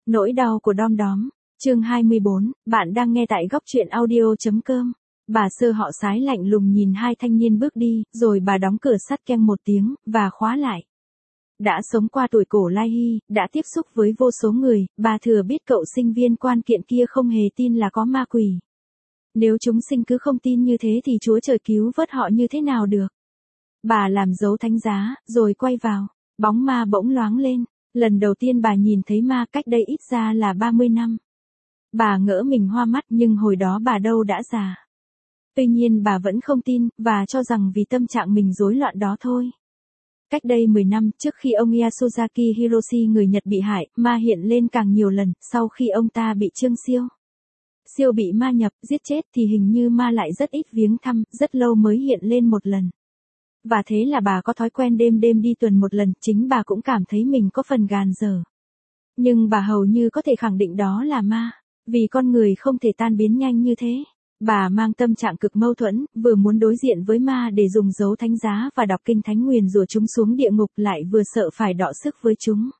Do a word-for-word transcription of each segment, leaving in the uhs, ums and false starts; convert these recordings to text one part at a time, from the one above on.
Nỗi đau của Đom Đóm, chương hai mươi bốn, bạn đang nghe tại góc truyện audio.com. Bà Sơ họ Sái lạnh lùng nhìn hai thanh niên bước đi, rồi bà đóng cửa sắt keng một tiếng, và khóa lại. Đã sống qua tuổi cổ Lai Hy, đã tiếp xúc với vô số người, bà thừa biết cậu sinh viên quan kiện kia không hề tin là có ma quỷ. Nếu chúng sinh cứ không tin như thế thì Chúa Trời cứu vớt họ như thế nào được? Bà làm dấu thánh giá, rồi quay vào, bóng ma bỗng loáng lên. Lần đầu tiên bà nhìn thấy ma cách đây ít ra là ba mươi năm. Bà ngỡ mình hoa mắt nhưng hồi đó bà đâu đã già. Tuy nhiên bà vẫn không tin, và cho rằng vì tâm trạng mình rối loạn đó thôi. Cách đây mười năm, trước khi ông Yasuzaki Hiroshi người Nhật bị hại, ma hiện lên càng nhiều lần, sau khi ông ta bị Trương Siêu. Siêu bị ma nhập, giết chết thì hình như ma lại rất ít viếng thăm, rất lâu mới hiện lên một lần. Và thế là bà có thói quen đêm đêm đi tuần một lần, chính bà cũng cảm thấy mình có phần gàn dở. Nhưng bà hầu như có thể khẳng định đó là ma, vì con người không thể tan biến nhanh như thế. Bà mang tâm trạng cực mâu thuẫn, vừa muốn đối diện với ma để dùng dấu thánh giá và đọc kinh thánh nguyền rủa chúng xuống địa ngục, lại vừa sợ phải đọ sức với chúng.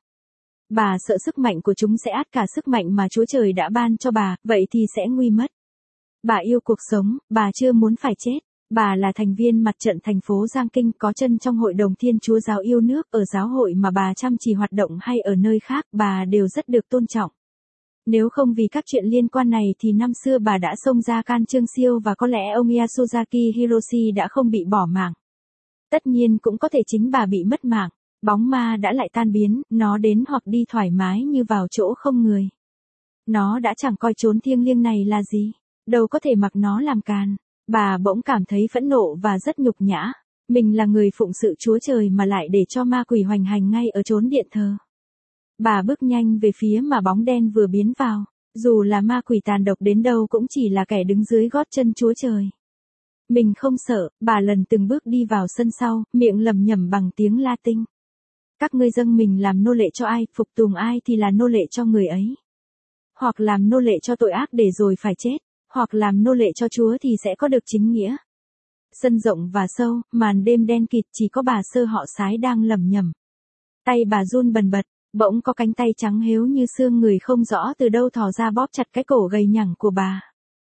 Bà sợ sức mạnh của chúng sẽ át cả sức mạnh mà Chúa Trời đã ban cho bà, vậy thì sẽ nguy mất. Bà yêu cuộc sống, bà chưa muốn phải chết. Bà là thành viên mặt trận thành phố Giang Kinh, có chân trong Hội đồng Thiên Chúa Giáo Yêu Nước, ở giáo hội mà bà chăm chỉ hoạt động hay ở nơi khác, bà đều rất được tôn trọng. Nếu không vì các chuyện liên quan này thì năm xưa bà đã xông ra can Trương Siêu và có lẽ ông Yasuzaki Hiroshi đã không bị bỏ mạng. Tất nhiên cũng có thể chính bà bị mất mạng. Bóng ma đã lại tan biến, nó đến hoặc đi thoải mái như vào chỗ không người. Nó đã chẳng coi chốn thiêng liêng này là gì, đâu có thể mặc nó làm càn. Bà bỗng cảm thấy phẫn nộ và rất nhục nhã. Mình là người phụng sự Chúa Trời mà lại để cho ma quỷ hoành hành ngay ở chốn điện thờ. Bà bước nhanh về phía mà bóng đen vừa biến vào. Dù là ma quỷ tàn độc đến đâu cũng chỉ là kẻ đứng dưới gót chân Chúa Trời. Mình không sợ, bà lần từng bước đi vào sân sau, miệng lẩm nhẩm bằng tiếng Latin. Các ngươi dâng mình làm nô lệ cho ai, phục tùng ai thì là nô lệ cho người ấy. Hoặc làm nô lệ cho tội ác để rồi phải chết. Hoặc làm nô lệ cho Chúa thì sẽ có được chính nghĩa. Sân rộng và sâu, màn đêm đen kịt, chỉ có bà Sơ họ Sái đang lẩm nhẩm. Tay bà run bần bật, bỗng có cánh tay trắng héo như xương người không rõ từ đâu thò ra bóp chặt cái cổ gầy nhẳng của bà.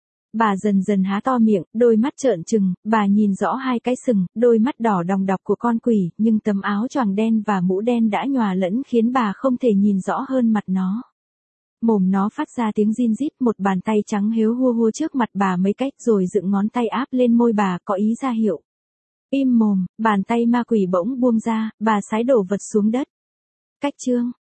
Bà dần dần há to miệng, đôi mắt trợn trừng, bà nhìn rõ hai cái sừng, đôi mắt đỏ đòng đọc của con quỷ, nhưng tấm áo choàng đen và mũ đen đã nhòa lẫn khiến bà không thể nhìn rõ hơn mặt nó. Mồm nó phát ra tiếng rin rít, một bàn tay trắng héo hua hua trước mặt bà mấy cách rồi dựng ngón tay áp lên môi bà, có ý ra hiệu. Im mồm, bàn tay ma quỷ bỗng buông ra, bà Sái đổ vật xuống đất. Cách chương.